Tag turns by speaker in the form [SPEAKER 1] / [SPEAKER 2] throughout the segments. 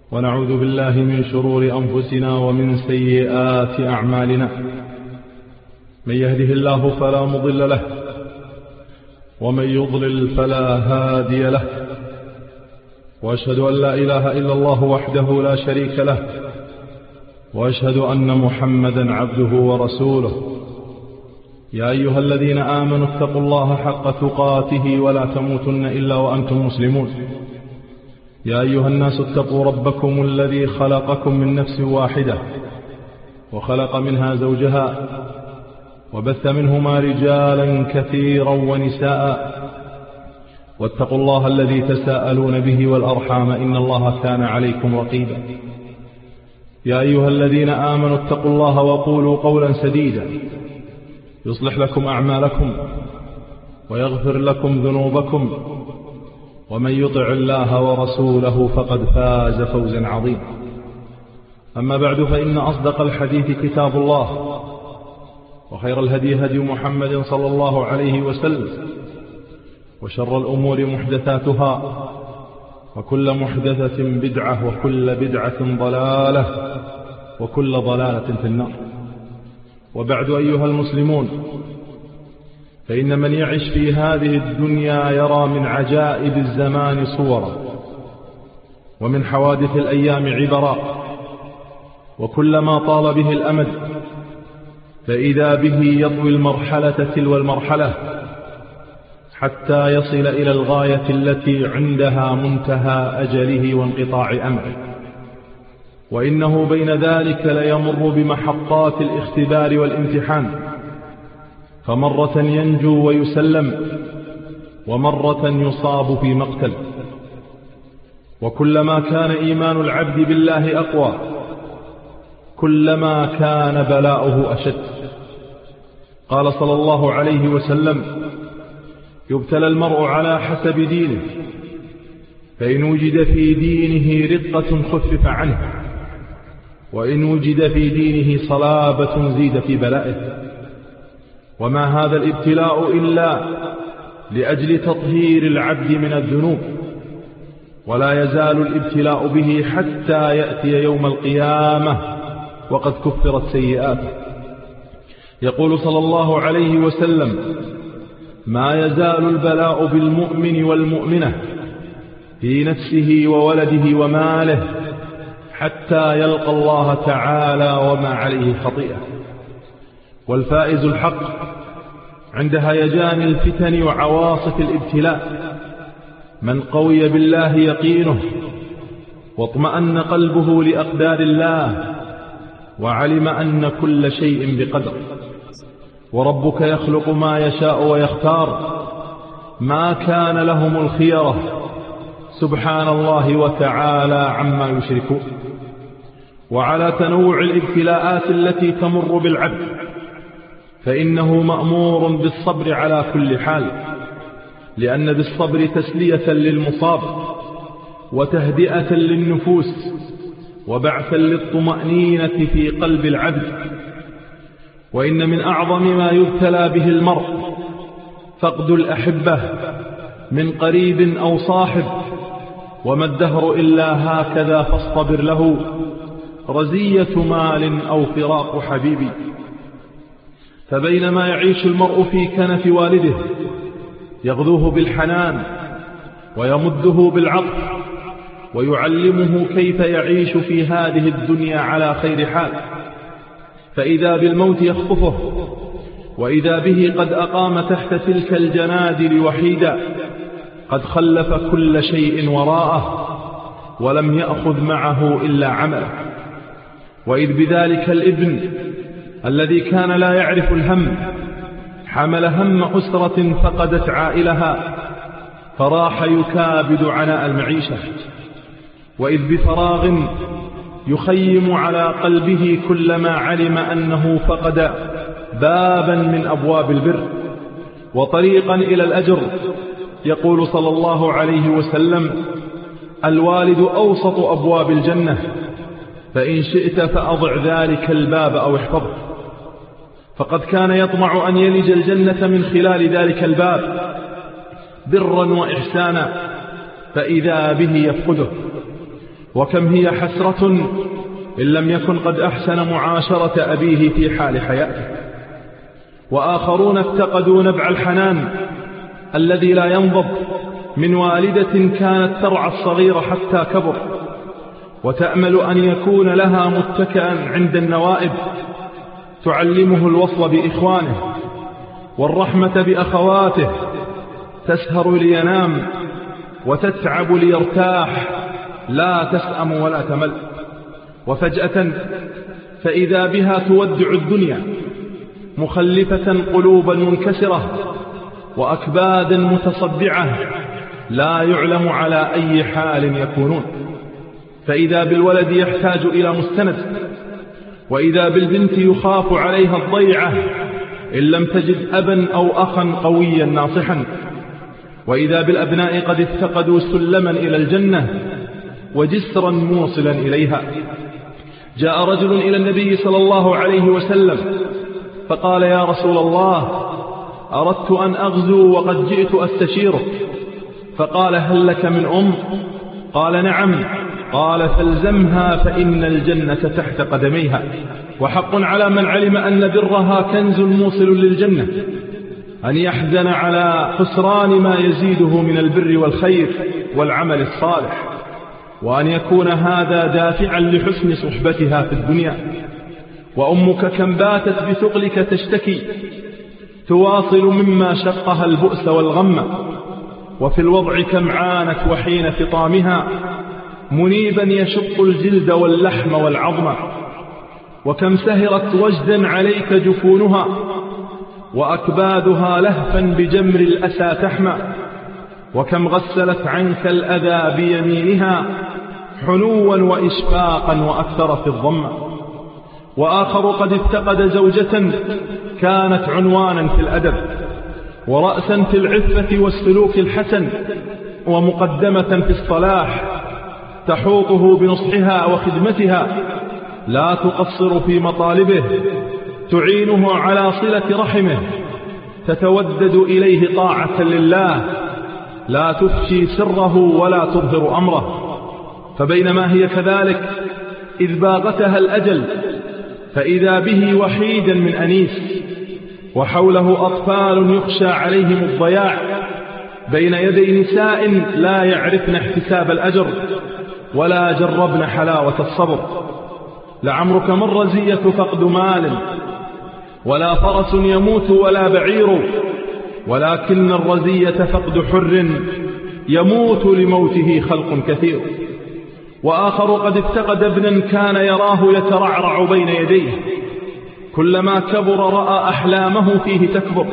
[SPEAKER 1] ونعوذ بالله من شرور أنفسنا ومن سيئات أعمالنا. من يهده الله فلا مضل له، ومن يضلل فلا هادي له، وأشهد أن لا إله إلا الله وحده لا شريك له، وأشهد أن محمدا عبده ورسوله. يا أيها الذين آمنوا اتقوا الله حق تقاته ولا تموتن إلا وأنتم مسلمون. يا أيها الناس اتقوا ربكم الذي خلقكم من نفس واحدة، وخلق منها زوجها، وبث منهما رجالا كثيرا ونساء، واتقوا الله الذي تساءلون به والأرحام إن الله كان عليكم رقيبا. يا أيها الذين آمنوا اتقوا الله وقولوا قولا سديدا يصلح لكم أعمالكم ويغفر لكم ذنوبكم، ومن يطع الله ورسوله فقد فاز فوزا عظيما. أما بعد، فإن أصدق الحديث كتاب الله، وخير الهدي هدي محمد صلى الله عليه وسلم، وشر الأمور محدثاتها، وكل محدثة بدعة، وكل بدعة ضلالة، وكل ضلالة في النار. وبعد، أيها المسلمون، فإن من يعش في هذه الدنيا يرى من عجائب الزمان صورا، ومن حوادث الأيام عبرا، وكلما طال به الأمد فإذا به يطوي المرحلة تلو المرحلة حتى يصل إلى الغاية التي عندها منتهى أجله وانقطاع أمره. وإنه بين ذلك ليمر بمحطات الاختبار والامتحان، فمرة ينجو ويسلم، ومرة يصاب في مقتل. وكلما كان إيمان العبد بالله أقوى كلما كان بلاؤه أشد. قال صلى الله عليه وسلم: يبتلى المرء على حسب دينه، فإن وجد في دينه رقة خفف عنه، وإن وجد في دينه صلابة زيد في بلائه. وما هذا الابتلاء إلا لأجل تطهير العبد من الذنوب، ولا يزال الابتلاء به حتى يأتي يوم القيامة وقد كفرت سيئاته. يقول صلى الله عليه وسلم: ما يزال البلاء بالمؤمن والمؤمنة في نفسه وولده وماله حتى يلقى الله تعالى وما عليه خطيئة. والفائز الحق عند هيجان الفتن وعواصف الابتلاء من قوي بالله يقينه، واطمأن قلبه لأقدار الله، وعلم أن كل شيء بقدر. وربك يخلق ما يشاء ويختار، ما كان لهم الخيرة، سبحان الله وتعالى عما يشركون. وعلى تنوع الابتلاءات التي تمر بالعبد فإنه مأمور بالصبر على كل حال، لأن بالصبر تسلية للمصاب، وتهدئة للنفوس، وبعثا للطمأنينة في قلب العبد. وإن من أعظم ما يبتلى به المرء فقد الأحبة من قريب أو صاحب، وما الدهر إلا هكذا فاصطبر له، رزية مال أو فراق حبيبي. فبينما يعيش المرء في كنف والده يغذوه بالحنان ويمده بالعطف ويعلمه كيف يعيش في هذه الدنيا على خير حال، فإذا بالموت يخطفه، وإذا به قد أقام تحت تلك الجنادل وحيدا، قد خلف كل شيء وراءه ولم يأخذ معه إلا عمله. وإذ بذلك الابن الذي كان لا يعرف الهم حمل هم أسرة فقدت عائلها، فراح يكابد عناء المعيشة. وإذ بفراغ يخيم على قلبه كلما علم أنه فقد بابا من أبواب البر وطريقا إلى الأجر. يقول صلى الله عليه وسلم: الوالد أوسط أبواب الجنة، فإن شئت فأضع ذلك الباب أو احفظه. فقد كان يطمع أن يلج الجنة من خلال ذلك الباب برا وإحسانا، فإذا به يفقده. وكم هي حسرة إن لم يكن قد أحسن معاشرة أبيه في حال حياته. وآخرون افتقدوا نبع الحنان الذي لا ينضب من والدة كانت ترعى الصغير حتى كبر، وتأمل أن يكون لها متكئا عند النوائب، تعلمه الوصل بإخوانه والرحمة بأخواته، تسهر لينام وتتعب ليرتاح، لا تسأم ولا تمل. وفجأة فإذا بها تودع الدنيا، مخلفة قلوبا منكسرة وأكبادا متصدعة لا يعلم على أي حال يكونون. فإذا بالولد يحتاج إلى مستند، وإذا بالبنت يخاف عليها الضيعة إن لم تجد أبا أو أخا قويا ناصحا، وإذا بالأبناء قد افتقدوا سلما إلى الجنة وجسرا موصلا إليها. جاء رجل إلى النبي صلى الله عليه وسلم فقال: يا رسول الله، أردت أن أغزو وقد جئت أستشيرك. فقال: هل لك من أم؟ قال: نعم. قال: فالزمها فإن الجنة تحت قدميها. وحق على من علم أن برها كنز موصل للجنة أن يحزن على خسران ما يزيده من البر والخير والعمل الصالح، وأن يكون هذا دافعا لحسن صحبتها في الدنيا. وأمك كم باتت بثقلك تشتكي، تواصل مما شقها البؤس والغم، وفي الوضع كم عانت وحين فطامها منيبا يشق الجلد واللحم والعظم. وكم سهرت وجدا عليك جفونها، وأكبادها لهفا بجمر الأسى تحمى. وكم غسلت عنك الأذى بيمينها حنوا وإشفاقا وأكثر في الضم. وآخر قد افتقد زوجة كانت عنوانا في الأدب، ورأسا في العفة والسلوك الحسن، ومقدمة في الصلاح، تحوطه بنصحها وخدمتها، لا تقصر في مطالبه، تعينه على صلة رحمه، تتودد إليه طاعة لله، لا تفشي سره ولا تظهر أمره. فبينما هي كذلك إذ باغتها الأجل، فإذا به وحيدا من أنيس، وحوله أطفال يخشى عليهم الضياع، بين يدي نساء لا يعرفن احتساب الأجر ولا جربن حلاوة الصبر. لعمرك ما الرزية فقد مال، ولا فرس يموت ولا بعير، ولكن الرزية فقد حر يموت لموته خلق كثير. وآخر قد افتقد ابنا كان يراه يترعرع بين يديه، كلما كبر رأى أحلامه فيه تكبر،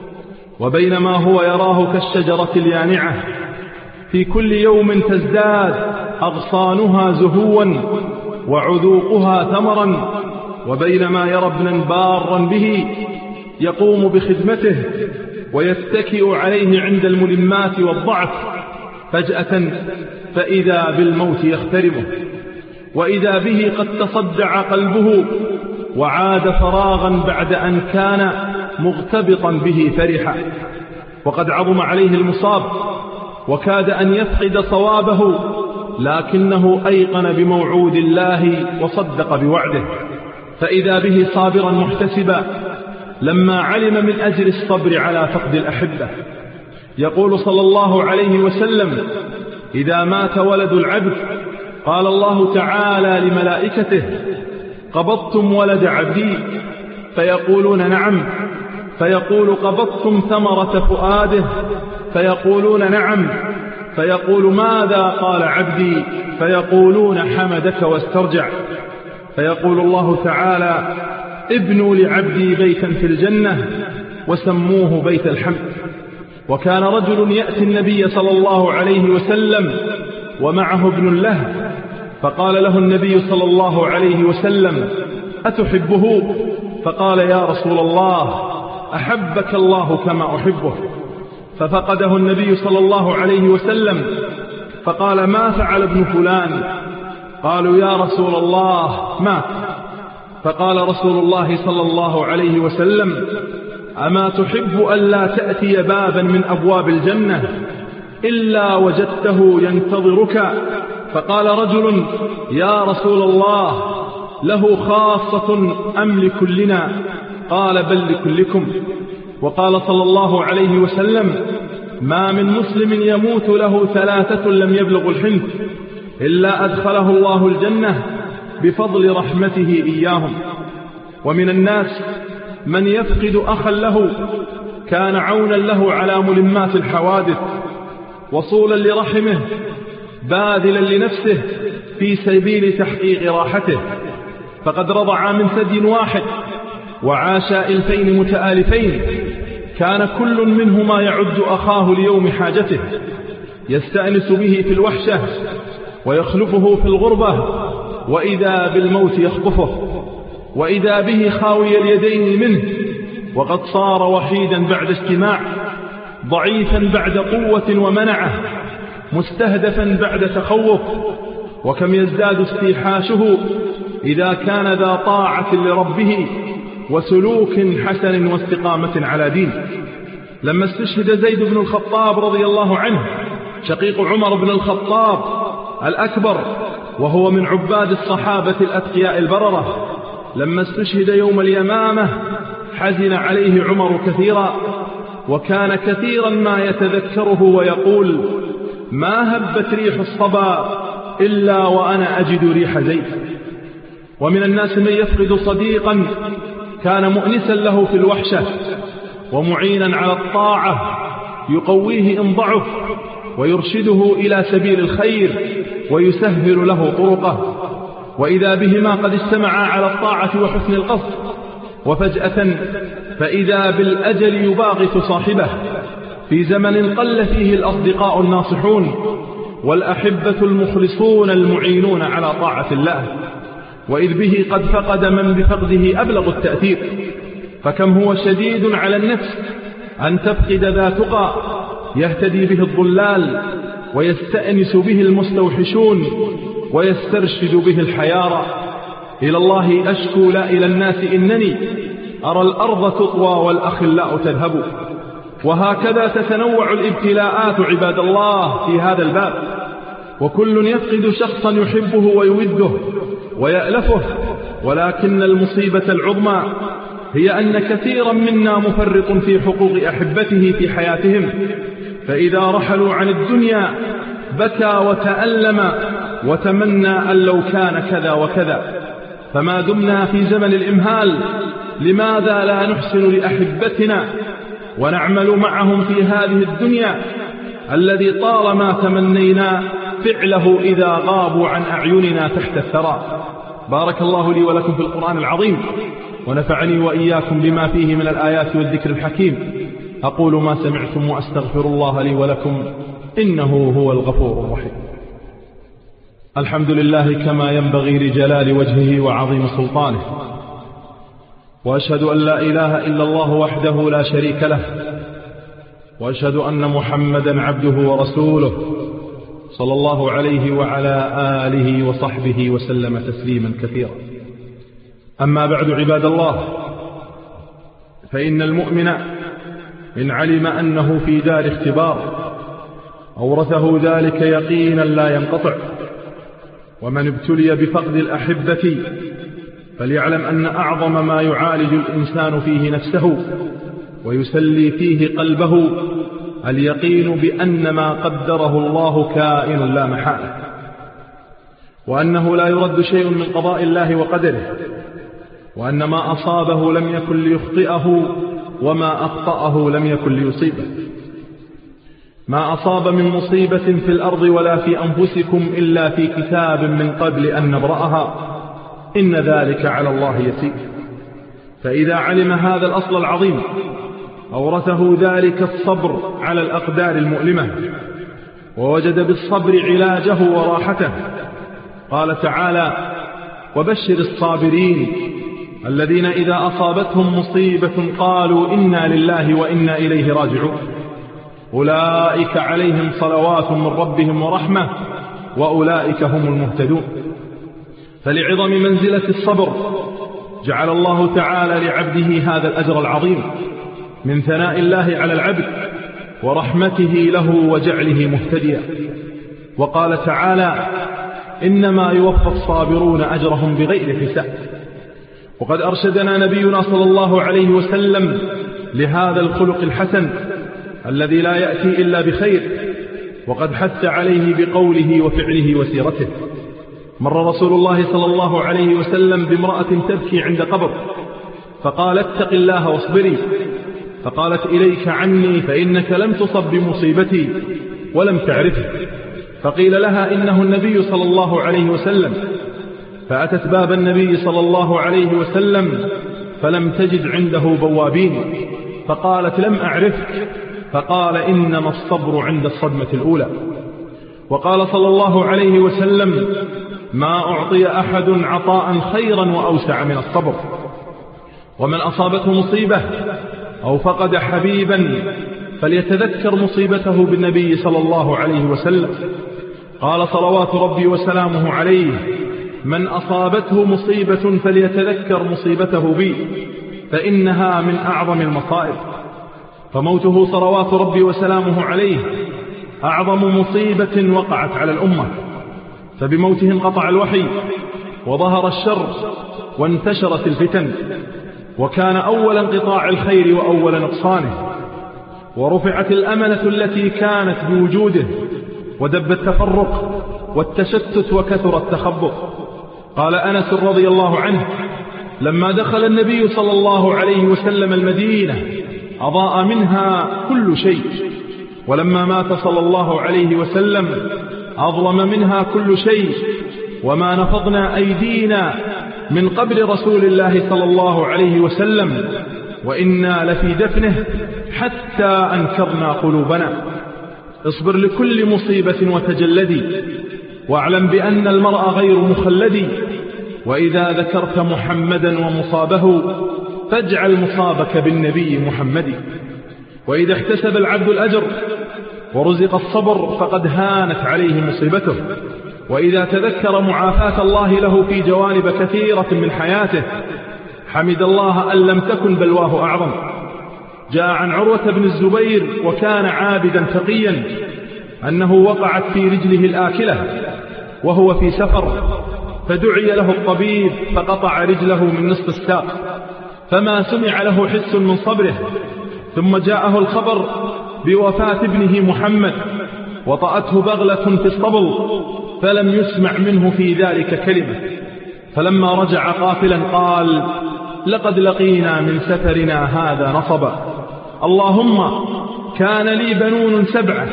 [SPEAKER 1] وبينما هو يراه كالشجرة اليانعة في كل يوم تزداد أغصانها زهوا وعذوقها ثمرا، وبينما يرى ابنا بارا به يقوم بخدمته ويتكئ عليه عند الملمات والضعف، فجأة فإذا بالموت يخترمه، وإذا به قد تصدع قلبه وعاد فراغا بعد أن كان مغتبطا به فرحا. وقد عظم عليه المصاب وكاد أن يفقد صوابه، لكنه أيقن بموعود الله وصدق بوعده، فإذا به صابرا محتسبا لما علم من أجل الصبر على فقد الأحبة. يقول صلى الله عليه وسلم: إذا مات ولد العبد قال الله تعالى لملائكته: قبضتم ولد عبدي؟ فيقولون: نعم. فيقول: قبضتم ثمرة فؤاده؟ فيقولون: نعم. فيقول: ماذا قال عبدي؟ فيقولون: حمدك واسترجع. فيقول الله تعالى: ابنوا لعبدي بيتا في الجنة وسموه بيت الحمد. وكان رجل يأتي النبي صلى الله عليه وسلم ومعه ابن له، فقال له النبي صلى الله عليه وسلم: أتحبه؟ فقال: يا رسول الله، أحبك الله كما أحبه. ففقده النبي صلى الله عليه وسلم فقال: ما فعل ابن فلان؟ قالوا: يا رسول الله مات. فقال رسول الله صلى الله عليه وسلم: أما تحب ألا تأتي بابا من أبواب الجنة إلا وجدته ينتظرك فقال رجل: يا رسول الله، له خاصة أم لكلنا؟ قال: بل لكلكم. وقال صلى الله عليه وسلم: ما من مسلم يموت له 3 لم يبلغ الحنث إلا أدخله الله الجنة بفضل رحمته إياهم. ومن الناس من يفقد أخا له كان عونا له على ملمات الحوادث، وصولا لرحمه، باذلا لنفسه في سبيل تحقيق راحته، فقد رضعا من ثدي واحد وعاشا 2000 متآلفين، كان كل منهما يعد أخاه ليوم حاجته، يستأنس به في الوحشة ويخلفه في الغربة، وإذا بالموت يخطفه، وإذا به خاوي اليدين منه، وقد صار وحيدا بعد اجتماع، ضعيفا بعد قوة ومنعه، مستهدفا بعد تخوف. وكم يزداد استيحاشه إذا كان ذا طاعة لربه وسلوك حسن واستقامة على دين. لما استشهد زيد بن الخطاب رضي الله عنه شقيق عمر بن الخطاب الأكبر، وهو من عباد الصحابة الأتقياء البررة، لما استشهد يوم اليمامة حزن عليه عمر كثيرا، وكان كثيرا ما يتذكره ويقول: ما هبت ريح الصبا إلا وأنا أجد ريح زيد. ومن الناس من يفقد صديقا كان مؤنسا له في الوحشة ومعينا على الطاعة، يقويه إن ضعف ويرشده إلى سبيل الخير ويسهل له طرقه، وإذا بهما قد اجتمعا على الطاعة وحسن القصد، وفجأة فإذا بالأجل يباغت صاحبه في زمن قل فيه الأصدقاء الناصحون والأحبة المخلصون المعينون على طاعة الله، وإذ به قد فقد من بفقده أبلغ التأثير. فكم هو شديد على النفس أن تفقد ذا تقى يهتدي به الضلال ويستأنس به المستوحشون ويسترشد به الحيارى. إلى الله أشكو لا إلى الناس إنني أرى الأرض تطوى والأخلاء تذهب. وهكذا تتنوع الابتلاءات عباد الله في هذا الباب، وكل يفقد شخصا يحبه ويوده ويألفه، ولكن المصيبة العظمى هي أن كثيرا منا مفرط في حقوق أحبته في حياتهم، فإذا رحلوا عن الدنيا بكى وتألم وتمنى أن لو كان كذا وكذا. فما دمنا في زمن الإمهال لماذا لا نحسن لأحبتنا ونعمل معهم في هذه الدنيا الذي طالما تمنينا فعله إذا غابوا عن أعيننا تحت الثرى. بارك الله لي ولكم في القرآن العظيم، ونفعني وإياكم بما فيه من الآيات والذكر الحكيم. أقول ما سمعتم وأستغفر الله لي ولكم إنه هو الغفور الرحيم. الحمد لله كما ينبغي لجلال وجهه وعظيم سلطانه، وأشهد أن لا إله إلا الله وحده لا شريك له، وأشهد أن محمدا عبده ورسوله صلى الله عليه وعلى آله وصحبه وسلم تسليما كثيرا. أما بعد عباد الله، فإن المؤمن إن علم أنه في دار اختبار أورثه ذلك يقينا لا ينقطع. ومن ابتلي بفقد الأحبة فليعلم أن أعظم ما يعالج الإنسان فيه نفسه ويسلي فيه قلبه اليقين بأن ما قدره الله كائن لا محالة، وأنه لا يرد شيء من قضاء الله وقدره، وأن ما أصابه لم يكن ليخطئه وما أخطأه لم يكن ليصيبه. ما أصاب من مصيبة في الأرض ولا في أنفسكم إلا في كتاب من قبل أن نبرأها إن ذلك على الله يسير. فإذا علم هذا الأصل العظيم أورثه ذلك الصبر على الأقدار المؤلمة، ووجد بالصبر علاجه وراحته. قال تعالى: وبشر الصابرين الذين إذا أصابتهم مصيبة قالوا إنا لله وإنا إليه راجعون أولئك عليهم صلوات من ربهم ورحمة وأولئك هم المهتدون. فلعظم منزلة الصبر جعل الله تعالى لعبده هذا الأجر العظيم من ثناء الله على العبد ورحمته له وجعله مهتديا. وقال تعالى: إنما يوفى الصابرون أجرهم بغير حساب. وقد أرشدنا نبينا صلى الله عليه وسلم لهذا الخلق الحسن الذي لا يأتي إلا بخير، وقد حث عليه بقوله وفعله وسيرته. مر رسول الله صلى الله عليه وسلم بامرأة تبكي عند قبر، فقال: اتق الله واصبري. فقالت: إليك عني، فإنك لم تصب بمصيبتي ولم تعرفه. فقيل لها: إنه النبي صلى الله عليه وسلم. فأتت باب النبي صلى الله عليه وسلم فلم تجد عنده بوابين، فقالت: لم أعرفك. فقال: إنما الصبر عند الصدمة الأولى. وقال صلى الله عليه وسلم: ما أعطي أحد عطاء خيرا وأوسع من الصبر. ومن أصابته مصيبة أو فقد حبيبا فليتذكر مصيبته بالنبي صلى الله عليه وسلم. قال صلوات ربي وسلامه عليه: من أصابته مصيبة فليتذكر مصيبته بي، فإنها من أعظم المصائب. فموته صلوات ربي وسلامه عليه أعظم مصيبة وقعت على الأمة، فبموته انقطع الوحي وظهر الشر وانتشرت الفتن، وكان أول انقطاع الخير وأول نقصانه، ورفعت الأمنة التي كانت بوجوده، ودب التفرق والتشتت وكثر التخبط. قال أنس رضي الله عنه: لما دخل النبي صلى الله عليه وسلم المدينة أضاء منها كل شيء، ولما مات صلى الله عليه وسلم أظلم منها كل شيء، وما نفضنا أيدينا من قبر رسول الله صلى الله عليه وسلم وإنا لفي دفنه حتى أنكرنا قلوبنا. اصبر لكل مصيبة وتجلدي، واعلم بأن المرء غير مخلد، وإذا ذكرت محمدا ومصابه فاجعل مصابك بالنبي محمد. وإذا احتسب العبد الأجر ورزق الصبر فقد هانت عليه مصيبته، وإذا تذكر معافاة الله له في جوانب كثيرة من حياته حمد الله أن لم تكن بلواه أعظم. جاء عن عروة بن الزبير وكان عابدا تقيا أنه وقعت في رجله الآكلة وهو في سفر، فدعي له الطبيب فقطع رجله من نصف الساق، فما سمع له حس من صبره. ثم جاءه الخبر بوفاة ابنه محمد، وطأته بغلة في الصبل فلم يسمع منه في ذلك كلمة. فلما رجع قافلا قال: لقد لقينا من سفرنا هذا نصبا، اللهم كان لي بنون 7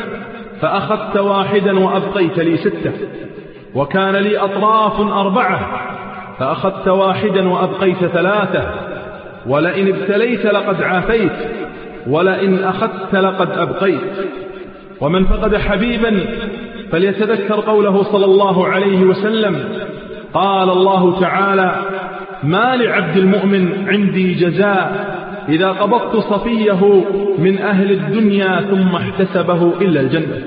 [SPEAKER 1] فأخذت واحدا وأبقيت لي 6، وكان لي أطراف 4 فأخذت واحدا وأبقيت 3، ولئن ابتليت لقد عافيت، ولئن أخذت لقد أبقيت. ومن فقد حبيبا فليتذكر قوله صلى الله عليه وسلم: قال الله تعالى: ما لعبد المؤمن عندي جزاء إذا قبضت صفيه من أهل الدنيا ثم احتسبه إلا الجنة.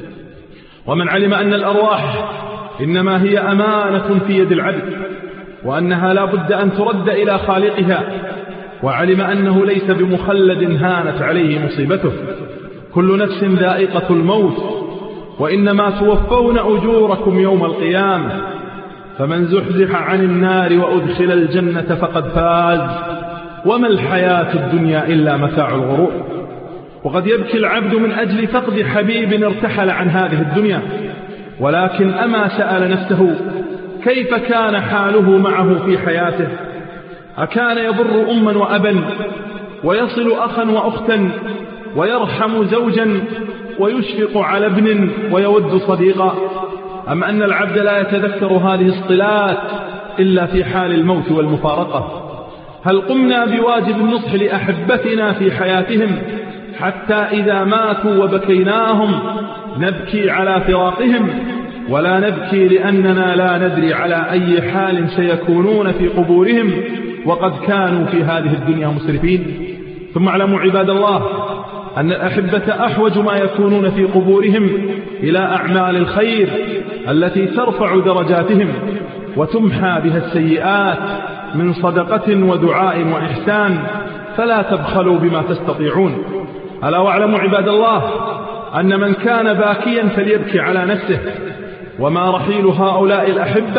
[SPEAKER 1] ومن علم أن الأرواح إنما هي أمانة في يد العبد، وأنها لا بد أن ترد إلى خالقها، وعلم أنه ليس بمخلد هانت عليه مصيبته. كل نفس ذائقة الموت، وإنما توفون أجوركم يوم القيامة، فمن زحزح عن النار وأدخل الجنة فقد فاز، وما الحياة الدنيا إلا متاع الغرور. وقد يبكي العبد من أجل فقد حبيب ارتحل عن هذه الدنيا، ولكن أما سأل نفسه كيف كان حاله معه في حياته؟ أكان يبر أما وأبا، ويصل أخا وأختا، ويرحم زوجا، ويشفق على ابن، ويود صديقا؟ أم أن العبد لا يتذكر هذه الصلات إلا في حال الموت والمفارقة؟ هل قمنا بواجب النصح لأحبتنا في حياتهم حتى إذا ماتوا وبكيناهم نبكي على فراقهم، ولا نبكي لأننا لا ندري على أي حال سيكونون في قبورهم وقد كانوا في هذه الدنيا مسرفين؟ ثم اعلموا عباد الله أن الأحبة أحوج ما يكونون في قبورهم إلى أعمال الخير التي ترفع درجاتهم وتمحى بها السيئات من صدقة ودعاء وإحسان، فلا تبخلوا بما تستطيعون. ألا واعلموا عباد الله أن من كان باكيا فليبكي على نفسه، وما رحيل هؤلاء الأحبة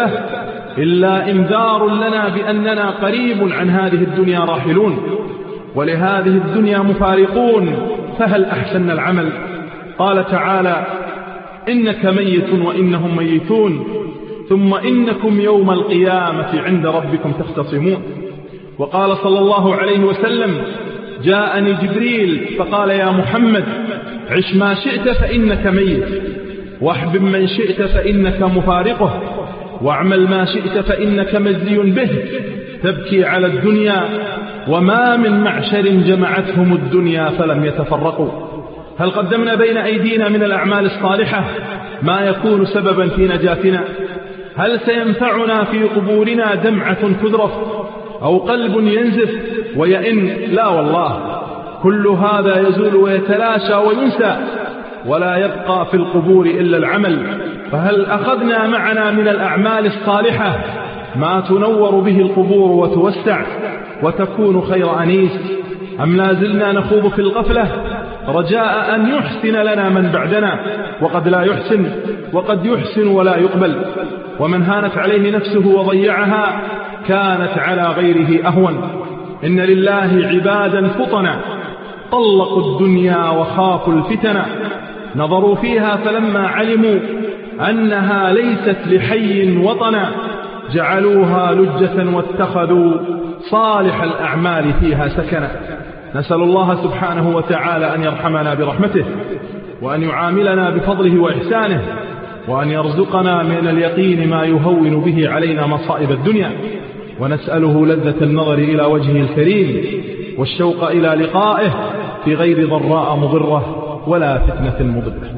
[SPEAKER 1] إلا إنذار لنا بأننا قريب عن هذه الدنيا راحلون، ولهذه الدنيا مفارقون، فهل أحسن العمل؟ قال تعالى: إنك ميت وإنهم ميتون ثم إنكم يوم القيامة عند ربكم تختصمون. وقال صلى الله عليه وسلم: جاءني جبريل فقال: يا محمد، عش ما شئت فإنك ميت، واحبب من شئت فإنك مفارقه، واعمل ما شئت فإنك مجزي به. تبكي على الدنيا، وما من معشر جمعتهم الدنيا فلم يتفرقوا. هل قدمنا بين أيدينا من الأعمال الصالحة ما يكون سببا في نجاتنا؟ هل سينفعنا في قبورنا دمعة تذرف أو قلب ينزف ويئن؟ لا والله، كل هذا يزول ويتلاشى وينسى، ولا يبقى في القبور إلا العمل. فهل أخذنا معنا من الأعمال الصالحة ما تنور به القبور وتوسع وتكون خير أنيس، أم لا زلنا نخوض في الغفلة رجاء أن يحسن لنا من بعدنا، وقد لا يحسن، وقد يحسن ولا يقبل. ومن هانت عليه نفسه وضيعها كانت على غيره أهون. إن لله عبادا فطنا طلقوا الدنيا وخافوا الفتن، نظروا فيها فلما علموا أنها ليست لحي وطنا جعلوها لجة واتخذوا صالح الأعمال فيها سكنا. نسأل الله سبحانه وتعالى أن يرحمنا برحمته، وأن يعاملنا بفضله وإحسانه، وأن يرزقنا من اليقين ما يهون به علينا مصائب الدنيا، ونسأله لذة النظر إلى وجهه الكريم والشوق إلى لقائه في غير ضراء مضرة ولا فتنة مضلة.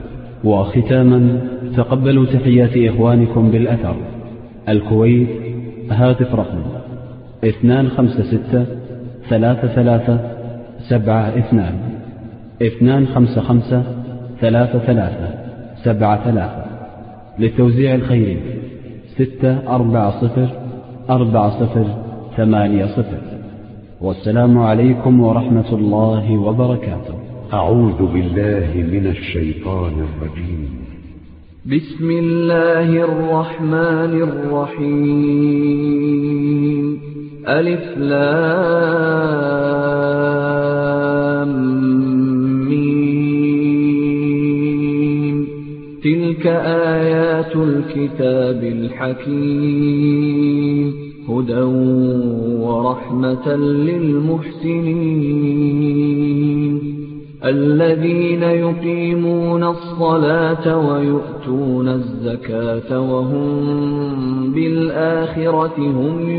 [SPEAKER 2] وختاما تقبلوا تحيات إخوانكم بالأثر الكويت. هاتف رقم 256 33 72 255 33 73. للتوزيع الخيري 640 4080. والسلام عليكم ورحمة الله وبركاته.
[SPEAKER 3] أعوذ بالله من الشيطان الرجيم.
[SPEAKER 4] بسم الله الرحمن الرحيم. ألف لام ميم. تلك آيات الكتاب الحكيم، هدى ورحمة للمحسنين الذين يقيمون الصلاة ويؤتون الزكاة وهم بالآخرة هم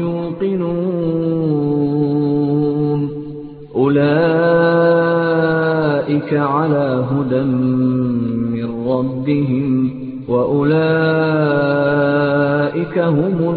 [SPEAKER 4] يوقنون. أولئك على هدى من ربهم وأولئك هم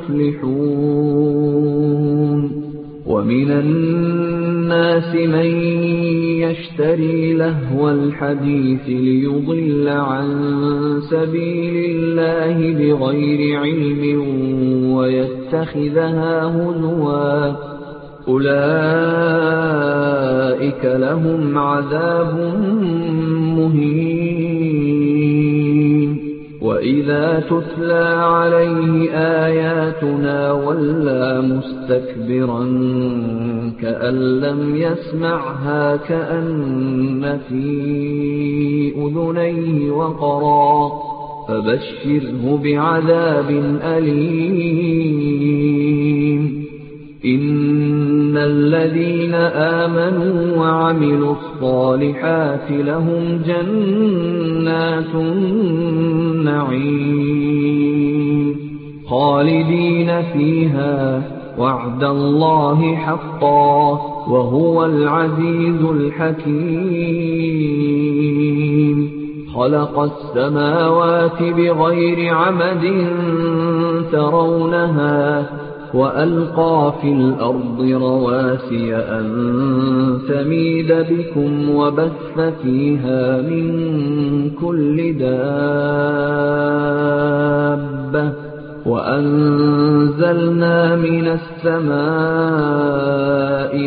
[SPEAKER 4] المفلحون. ومن الناس من يشتري لهو الحديث ليضل عن سبيل الله بغير علم ويتخذها هزوا، أولئك لهم عذاب مهين. وإذا تتلى عليه آياتنا ولى مستكبرا كأن لم يسمعها كأن في أذنيه وقرا، فبشره بعذاب أليم. إن الذين آمنوا وعملوا الصالحات لهم جنات النعيم خالدين فيها، وعد الله حقا وهو العزيز الحكيم. خلق السماوات بغير عمد ترونها، وألقى في الأرض رواسي أن تميد بكم وبث فيها من كل دابة، وأنزلنا من السماء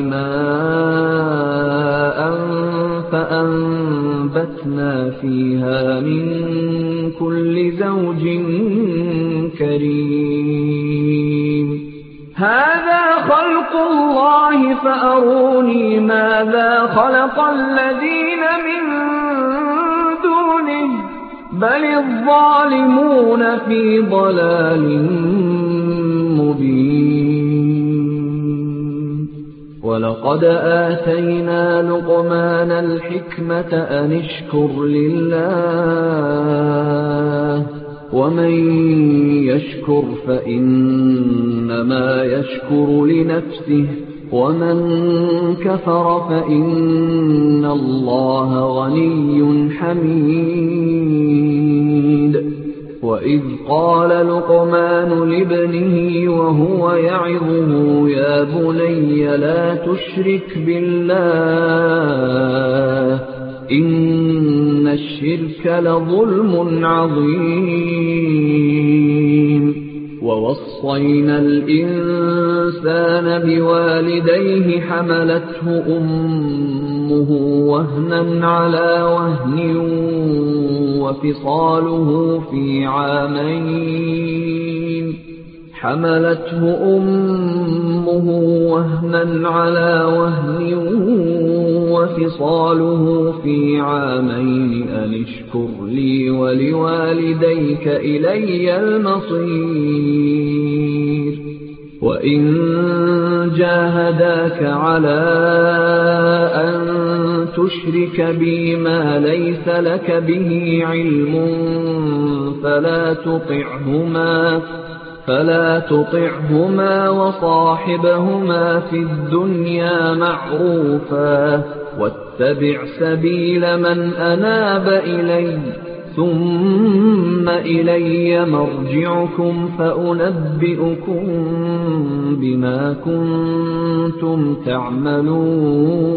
[SPEAKER 4] ماء فأنبتنا فيها من كل زوج كريم هذا خلق الله فأروني ماذا خلق الذين من دونه بل الظالمون في ضلال مبين ولقد آتينا لقمان الحكمة أن اشكر لله ومن يشكر فإنما يشكر لنفسه ومن كفر فإن الله غني حميد وإذ قال لقمان لابنه وهو يعظه يا بني لا تشرك بالله إن الشرك لظلم عظيم ووصينا الإنسان بوالديه حملته أمه وهنا على وهن وفصاله في عامين وفصاله في عامين أن اشكر لي ولوالديك إلي المصير وإن جاهداك على أن تشرك بي ما ليس لك به علم فلا تطعهما وصاحبهما في الدنيا معروفا واتبع سبيل من أناب إلي ثم إلي مرجعكم فأنبئكم بما كنتم تعملون